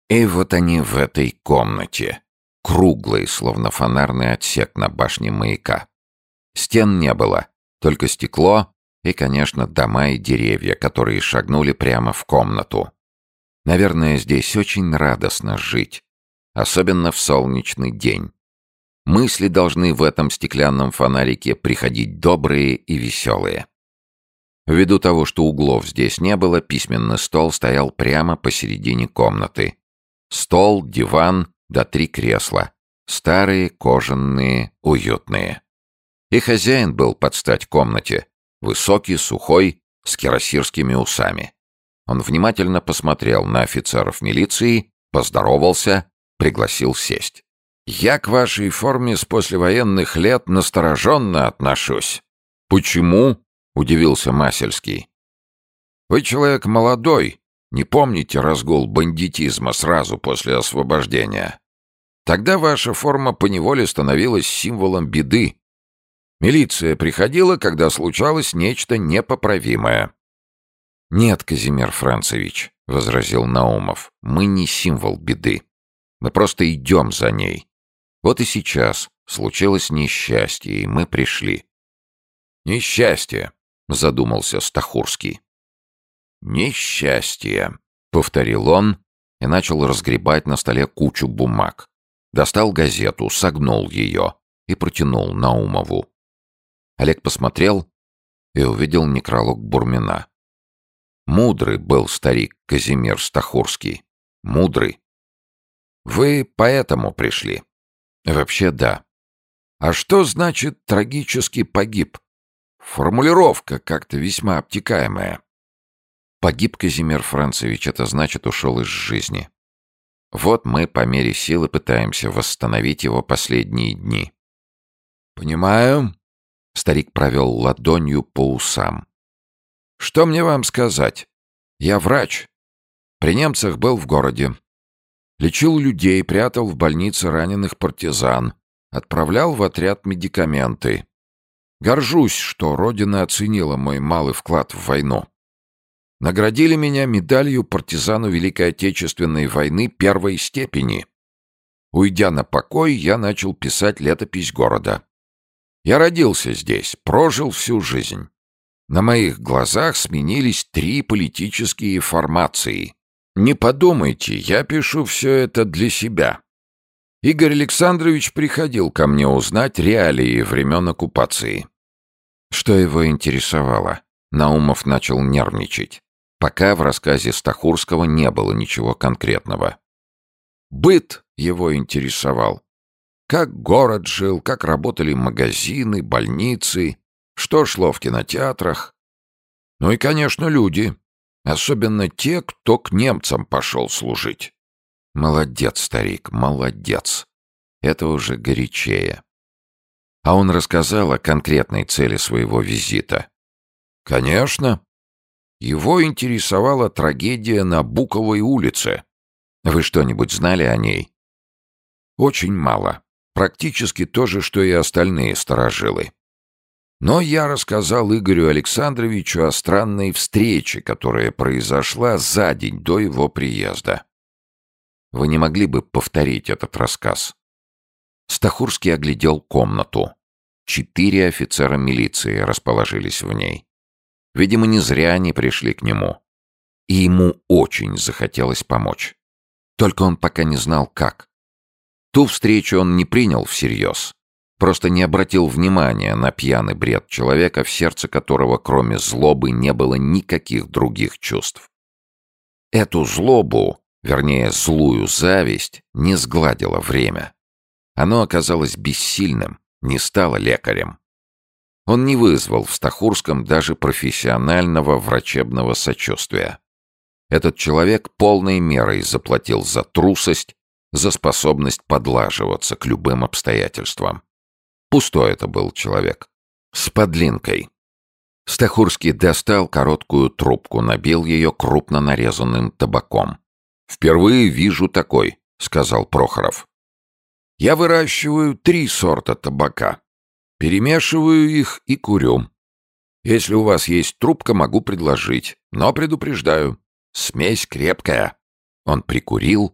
И вот они в этой комнате, круглой, словно фонарный отсек на башне маяка. Стен не было, только стекло и, конечно, дома и деревья, которые шагнули прямо в комнату. Наверное, здесь очень радостно жить, особенно в солнечный день. Мысли должны в этом стеклянном фонарике приходить добрые и веселые. Ввиду того, что углов здесь не было, письменный стол стоял прямо посередине комнаты. Стол, диван да 3 кресла. Старые, кожаные, уютные. И хозяин был под стать комнате. Высокий, сухой, с кирасирскими усами. Он внимательно посмотрел на офицеров милиции, поздоровался, пригласил сесть. «Я к вашей форме с послевоенных лет настороженно отношусь». «Почему?» — удивился Масельский. «Вы человек молодой, не помните разгул бандитизма сразу после освобождения. Тогда ваша форма поневоле становилась символом беды. Милиция приходила, когда случалось нечто непоправимое». «Нет, Казимир Францевич», — возразил Наумов, — «мы не символ беды. Мы просто идем за ней. Вот и сейчас случилось несчастье, и мы пришли». «Несчастье», — задумался Стахурский. «Несчастье», — повторил он и начал разгребать на столе кучу бумаг. Достал газету, согнул ее и протянул Наумову. Олег посмотрел и увидел некролог Бурмина. Мудрый был старик Казимир Стахурский. Мудрый. «Вы поэтому пришли?» «Вообще, да». «А что значит «трагически погиб»?» Формулировка как-то весьма обтекаемая. «Погиб Казимир Францевич, это значит, ушел из жизни. Вот мы по мере силы пытаемся восстановить его последние дни». «Понимаю». Старик провел ладонью по усам. «Что мне вам сказать? Я врач. При немцах был в городе. Лечил людей, прятал в больнице раненых партизан, отправлял в отряд медикаменты. Горжусь, что Родина оценила мой малый вклад в войну. Наградили меня медалью партизану Великой Отечественной войны первой степени. Уйдя на покой, я начал писать летопись города. Я родился здесь, прожил всю жизнь. На моих глазах сменились 3 политические формации. Не подумайте, я пишу все это для себя. Игорь Александрович приходил ко мне узнать реалии времен оккупации». Что его интересовало? Наумов начал нервничать. Пока в рассказе Стахурского не было ничего конкретного. Быт его интересовал. Как город жил, как работали магазины, больницы, что шло в кинотеатрах. Ну и, конечно, люди. Особенно те, кто к немцам пошел служить. Молодец, старик, молодец. Это уже горячее. А он рассказал о конкретной цели своего визита. Конечно. Его интересовала трагедия на Буковой улице. Вы что-нибудь знали о ней? Очень мало. Практически то же, что и остальные старожилы. Но я рассказал Игорю Александровичу о странной встрече, которая произошла за день до его приезда. Вы не могли бы повторить этот рассказ? Стахурский оглядел комнату. 4 офицера милиции расположились в ней. Видимо, не зря они пришли к нему. И ему очень захотелось помочь. Только он пока не знал, как. Ту встречу он не принял всерьез. Просто не обратил внимания на пьяный бред человека, в сердце которого, кроме злобы, не было никаких других чувств. Эту злобу, вернее, злую зависть, не сгладило время. Оно оказалось бессильным, не стало лекарем. Он не вызвал в Стахурском даже профессионального врачебного сочувствия. Этот человек полной мерой заплатил за трусость, за способность подлаживаться к любым обстоятельствам. Пустой это был человек. С подлинкой. Стахурский достал короткую трубку, набил ее крупно нарезанным табаком. «Впервые вижу такой», — сказал Прохоров. «Я выращиваю 3 сорта табака. Перемешиваю их и курю. Если у вас есть трубка, могу предложить, но предупреждаю, смесь крепкая». Он прикурил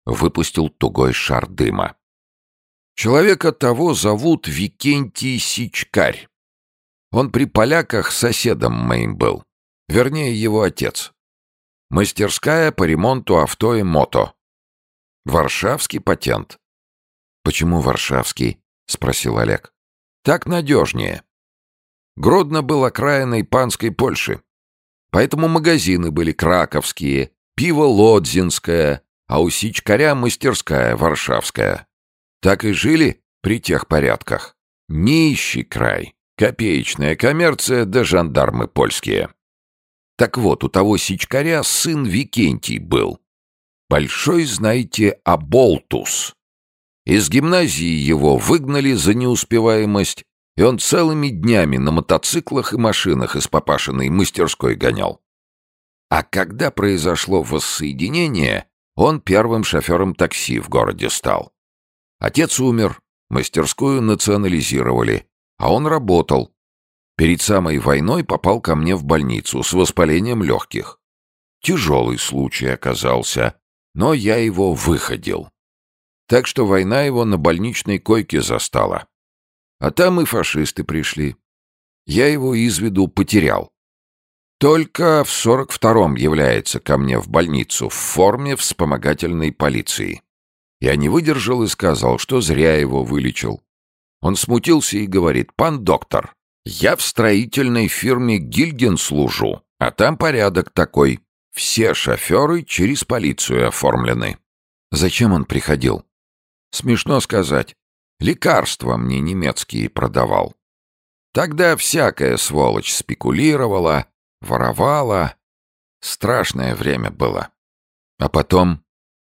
выпустил тугой шар дыма. Человека того зовут Викентий Сичкарь. Он при поляках соседом моим был. Вернее, его отец. Мастерская по ремонту авто и мото. Варшавский патент. «Почему варшавский?» — спросил Олег. «Так надежнее. Гродно был окраиной панской Польши. Поэтому магазины были краковские, пиво лодзинское, а у Сичкаря мастерская варшавская. Так и жили при тех порядках. Нищий край, копеечная коммерция да жандармы польские. Так вот, у того Сичкаря сын Викентий был. Большой, знаете, оболтус. Из гимназии его выгнали за неуспеваемость, и он целыми днями на мотоциклах и машинах из папашиной мастерской гонял. А когда произошло воссоединение, он первым шофером такси в городе стал. Отец умер, мастерскую национализировали, а он работал. Перед самой войной попал ко мне в больницу с воспалением легких. Тяжелый случай оказался, но я его выходил. Так что война его на больничной койке застала. А там и фашисты пришли. Я его из виду потерял. Только в 42-м является ко мне в больницу в форме вспомогательной полиции. Я не выдержал и сказал, что зря его вылечил. Он смутился и говорит: «Пан доктор, я в строительной фирме Гильген служу, а там порядок такой. Все шоферы через полицию оформлены». Зачем он приходил? Смешно сказать. Лекарства мне немецкие продавал. Тогда всякая сволочь спекулировала, воровала. Страшное время было. А потом...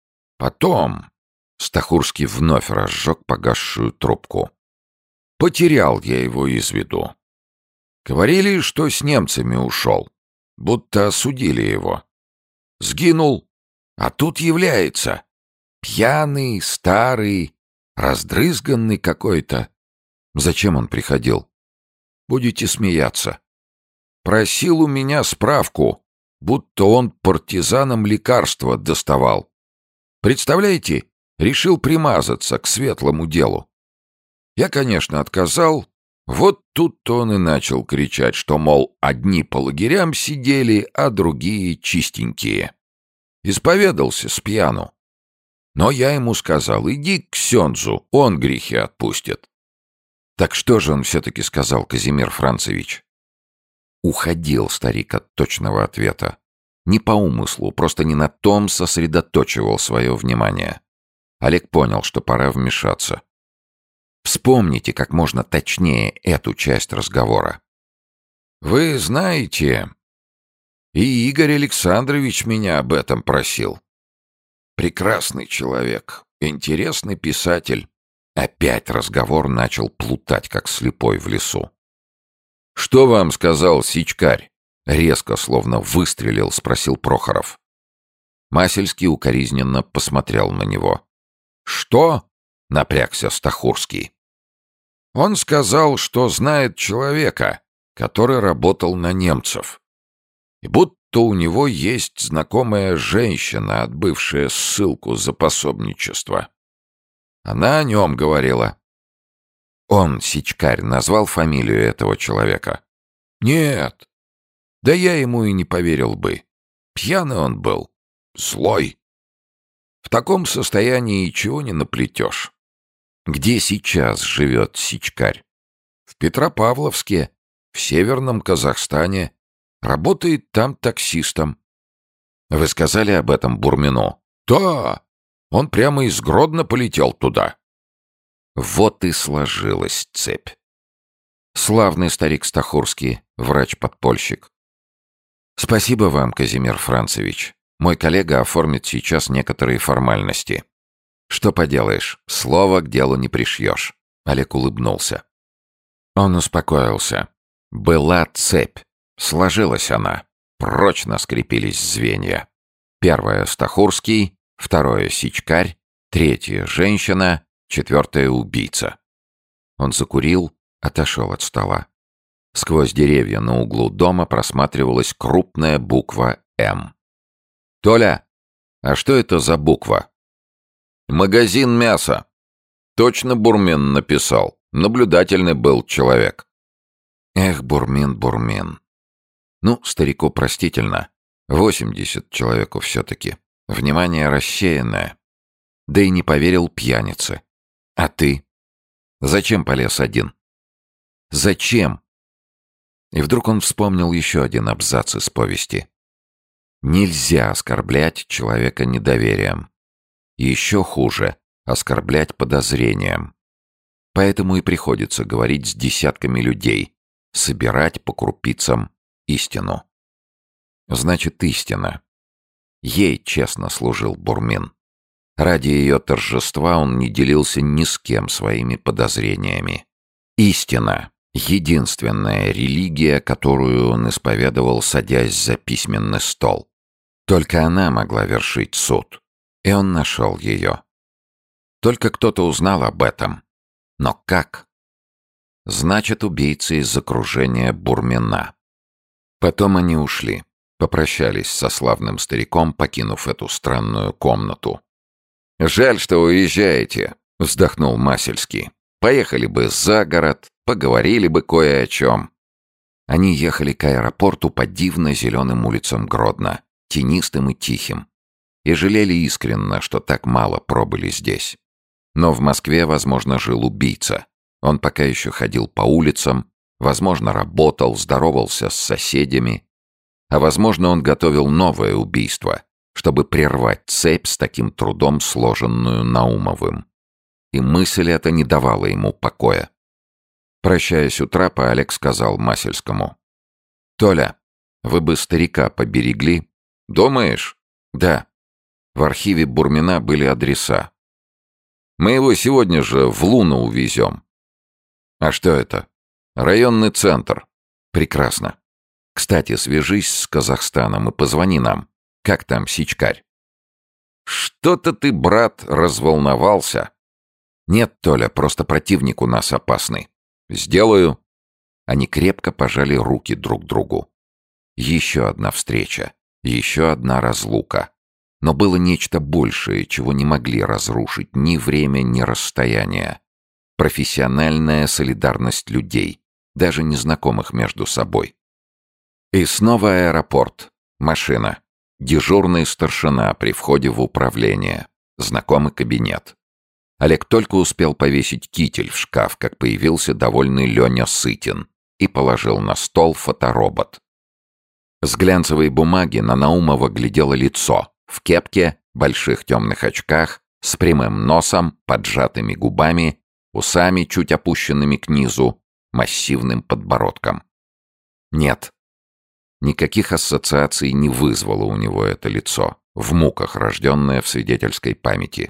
Стахурский вновь разжег погасшую трубку. Потерял я его из виду. Говорили, что с немцами ушел. Будто осудили его. Сгинул. А тут является. Пьяный, старый, раздрызганный какой-то. Зачем он приходил? Будете смеяться. Просил у меня справку, будто он партизанам лекарства доставал. Представляете, решил примазаться к светлому делу. Я, конечно, отказал. Вот тут-то он и начал кричать, что, мол, одни по лагерям сидели, а другие чистенькие. Исповедался с пьяну. Но я ему сказал: иди к ксензу, он грехи отпустит. Так что же он все-таки сказал, Казимир Францевич? Уходил старик от точного ответа. Не по умыслу, просто не на том сосредоточивал свое внимание. Олег понял, что пора вмешаться. Вспомните как можно точнее эту часть разговора. «Вы знаете, и Игорь Александрович меня об этом просил. Прекрасный человек, интересный писатель». Опять разговор начал плутать, как слепой в лесу. «Что вам сказал Сичкарь?» — резко, словно выстрелил, спросил Прохоров. Масельский укоризненно посмотрел на него. «Что?» — напрягся Стахурский. «Он сказал, что знает человека, который работал на немцев. И будто у него есть знакомая женщина, отбывшая ссылку за пособничество. Она о нем говорила». Он, Сичкарь, назвал фамилию этого человека? «Нет. Да я ему и не поверил бы. Пьяный он был. Злой. В таком состоянии чего не наплетешь». «Где сейчас живет Сичкарь?» «В Петропавловске, в Северном Казахстане. Работает там таксистом». «Вы сказали об этом Бурмину?» «Да. Он прямо из Гродно полетел туда». Вот и сложилась цепь. Славный старик Стахурский, врач-подпольщик. Спасибо вам, Казимир Францевич. Мой коллега оформит сейчас некоторые формальности. Что поделаешь, слова к делу не пришьешь. Олег улыбнулся. Он успокоился. Была цепь. Сложилась она. Прочно скрепились звенья. Первое — Стахурский, второе — Сичкарь, третье — женщина, четвертое — убийца. Он закурил, отошел от стола. Сквозь деревья на углу дома просматривалась крупная буква «М». «Толя, а что это за буква?» Магазин мяса. Точно Бурмин написал. Наблюдательный был человек. Эх, Бурмин. Ну, старику простительно. 80 человеку все-таки. Внимание рассеянное. Да и не поверил пьянице. А ты? Зачем полез один? Зачем? И вдруг он вспомнил еще один абзац из повести. Нельзя оскорблять человека недоверием. Еще хуже — оскорблять подозрением. Поэтому и приходится говорить с десятками людей, собирать по крупицам истину. Значит, истина. Ей честно служил Бурмин. Ради ее торжества он не делился ни с кем своими подозрениями. Истина — единственная религия, которую он исповедовал, садясь за письменный стол. Только она могла вершить суд, и он нашел ее. Только кто-то узнал об этом. Но как? Значит, убийцы из окружения Бурмина. Потом они ушли, попрощались со славным стариком, покинув эту странную комнату. «Жаль, что уезжаете», — вздохнул Масельский. «Поехали бы за город, поговорили бы кое о чем». Они ехали к аэропорту по дивно зеленым улицам Гродно, тенистым и тихим, и жалели искренне, что так мало пробыли здесь. Но в Москве, возможно, жил убийца. Он пока еще ходил по улицам, возможно, работал, здоровался с соседями, а возможно, он готовил новое убийство, чтобы прервать цепь с таким трудом сложенную Наумовым. И мысль эта не давала ему покоя. Прощаясь у трапа, Олег сказал Масельскому: «Толя, вы бы старика поберегли?» «Думаешь?» «Да. В архиве Бурмина были адреса. Мы его сегодня же в Луну увезем». «А что это?» «Районный центр». «Прекрасно. Кстати, свяжись с Казахстаном и позвони нам. Как там Сичкарь?» «Что-то ты, брат, разволновался». «Нет, Толя, просто противник у нас опасный». «Сделаю». Они крепко пожали руки друг другу. Еще одна встреча, еще одна разлука. Но было нечто большее, чего не могли разрушить ни время, ни расстояние. Профессиональная солидарность людей, даже незнакомых между собой. И снова аэропорт, машина, дежурный старшина при входе в управление, знакомый кабинет. Олег только успел повесить китель в шкаф, как появился довольный Леня Сытин и положил на стол фоторобот. С глянцевой бумаги на Наумова глядело лицо, в кепке, больших темных очках, с прямым носом, поджатыми губами, усами, чуть опущенными к низу, массивным подбородком. Нет, никаких ассоциаций не вызвало у него это лицо, в муках рожденное в свидетельской памяти.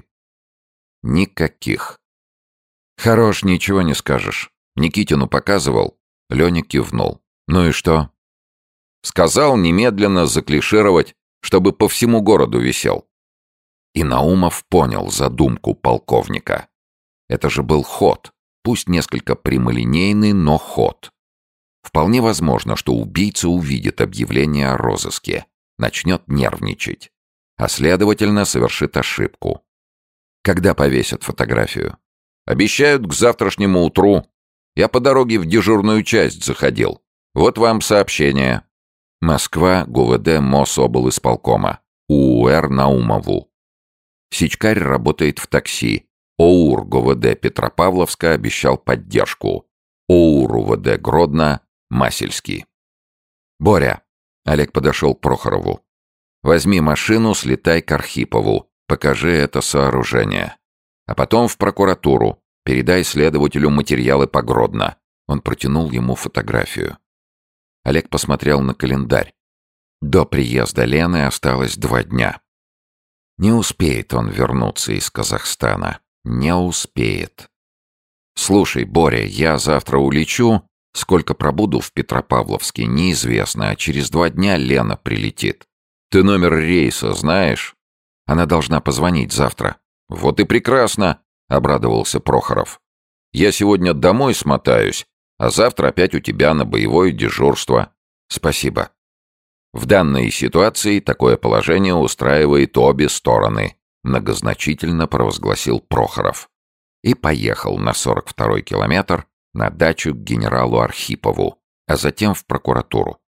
Никаких. «Хорош, ничего не скажешь. Никитину показывал?» Леня кивнул. «Ну и что?» «Сказал немедленно заклишировать, чтобы по всему городу висел». И Наумов понял задумку полковника. Это же был ход, пусть несколько прямолинейный, но ход. Вполне возможно, что убийца увидит объявление о розыске, начнет нервничать, а следовательно совершит ошибку. Когда повесят фотографию? Обещают к завтрашнему утру. Я по дороге в дежурную часть заходил. Вот вам сообщение. Москва, ГУВД Мособлисполкома. УУР Наумову. Сичкарь работает в такси. ОУР ГУВД Петропавловска обещал поддержку. ОУР УВД Гродно Масельский. «Боря», — Олег подошел к Прохорову, — «возьми машину, слетай к Архипову, покажи это сооружение. А потом в прокуратуру, передай следователю материалы по Гродно». Он протянул ему фотографию. Олег посмотрел на календарь. До приезда Лены осталось 2 дня. Не успеет он вернуться из Казахстана. Не успеет. «Слушай, Боря, я завтра улечу. Сколько пробуду в Петропавловске, неизвестно, а через 2 дня Лена прилетит. Ты номер рейса знаешь? Она должна позвонить завтра». «Вот и прекрасно», — обрадовался Прохоров. «Я сегодня домой смотаюсь, а завтра опять у тебя на боевое дежурство». «Спасибо». В данной ситуации такое положение устраивает обе стороны. многозначительно провозгласил Прохоров. И поехал на 42-й километр на дачу к генералу Архипову, а затем в прокуратуру.